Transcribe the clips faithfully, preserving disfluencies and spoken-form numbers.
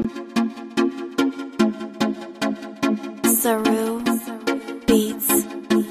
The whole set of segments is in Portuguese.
Saru Beats.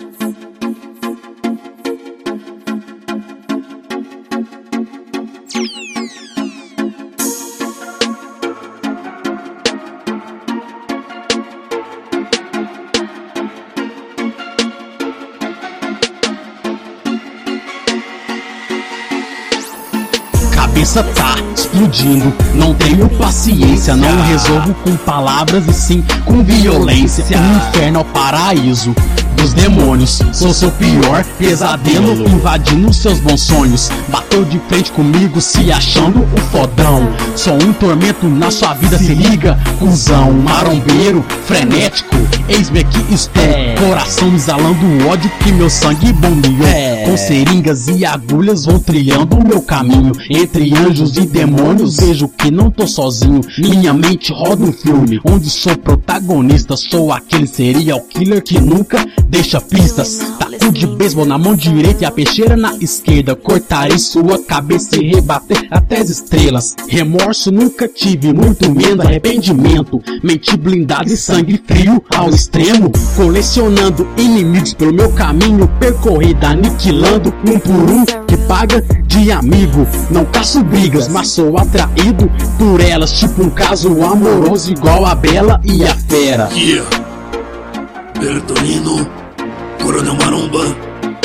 Cabeça tá explodindo, não tenho paciência, não resolvo com palavras e sim com violência. O inferno é o paraíso dos demônios, sou seu pior pesadelo, invadindo seus bons sonhos. Bateu de frente comigo se achando o fodão, sou um tormento na sua vida, se liga, cuzão. Marombeiro, frenético, eis-me aqui estou, coração exalando o ódio que meu sangue bombeou. Com seringas e agulhas vou trilhando o meu caminho, entre anjos e demônios vejo que não tô sozinho. Minha mente roda um filme, onde sou protagonista, sou aquele serial killer que nunca deixa pistas. Taco de beisebol na mão direita e a peixeira na esquerda, cortarei sua cabeça e rebater até as estrelas. Remorso nunca tive, muito menos arrependimento, mente blindada e sangue frio ao extremo, colecionando inimigos pelo meu caminho, percorrida aniquilando um por um que paga de amigo. Não caço brigas, mas sou atraído por elas, tipo um caso amoroso igual a Bela e a Fera. Yeah. Bertolino, Coronel Maromba.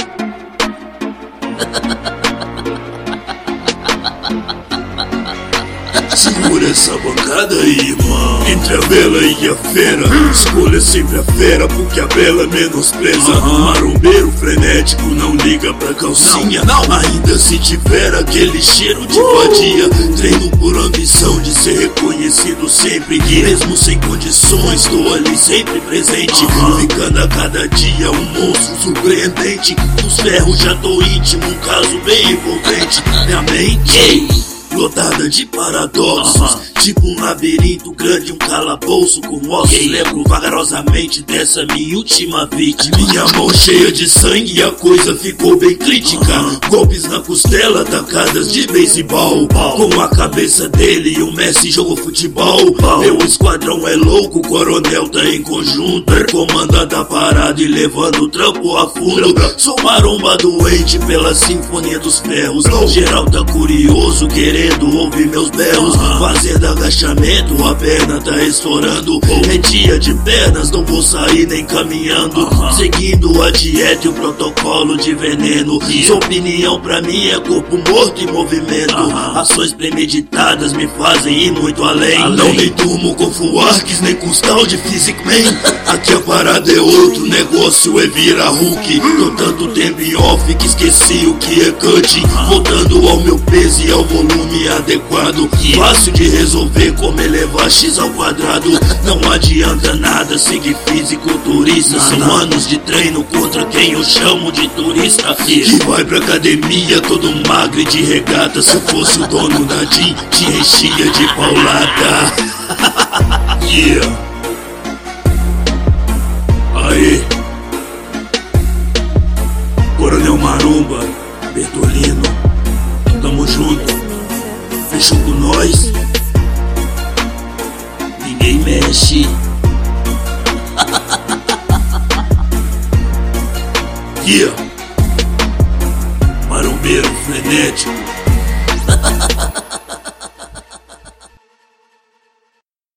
Segura essa bancada aí, irmão. Entre a Bela e a Fera, escolha sempre a Fera, porque a Bela menospreza. Uhum. Marombeiro frenético, não liga pra calcinha. Não, não. Ainda se tiver aquele cheiro de vadia, uh! treino por ambição de ser reconhecido sempre. Mesmo sem condições, tô ali sempre presente. Uhum. Ficando a cada dia um monstro surpreendente. Nos ferros já tô íntimo, um caso bem envolvente. Minha mente lotada de paradoxos, uh-huh. tipo um labirinto grande, um calabouço com ossos. Okay. Lembro vagarosamente dessa minha última vítima. Minha mão cheia de sangue e a coisa ficou bem crítica. Uh-huh. Golpes na costela, tacadas de beisebol. Uh-huh. Com a cabeça dele o Messi jogou futebol. Uh-huh. Meu esquadrão é louco, o coronel tá em conjunto, comandando a parada e levando o trampo a fundo. Uh-huh. Sou maromba doente pela sinfonia dos ferros. Uh-huh. Geral tá curioso, querendo ouvir meus berros, uh-huh. fazendo agachamento, a perna tá estourando. Uh-huh. É dia de pernas, não vou sair nem caminhando, uh-huh. seguindo a dieta e o protocolo de veneno. Yeah. Sua opinião pra mim é corpo morto em movimento. Uh-huh. Ações premeditadas me fazem ir muito além. além. Não nem durmo com fuarques, nem com tal de Physic Man. Aqui a parada é outro, negócio é virar Hulk. Tô tanto tempo em off que esqueci o que é cut. Uh-huh. Voltando ao meu peso e ao volume adequado, fácil de resolver como elevar x ao quadrado. Não adianta nada seguir fisiculturista, são anos de treino contra quem eu chamo de turista, que vai pra academia todo magro e de regata. Se eu fosse o dono da Jean, te enchia de paulada. Yeah. Aê, Coronel Maromba, Bertolino, tamo junto. Fechou com nós, ninguém mexe. Yeah. Marombeiro frenético.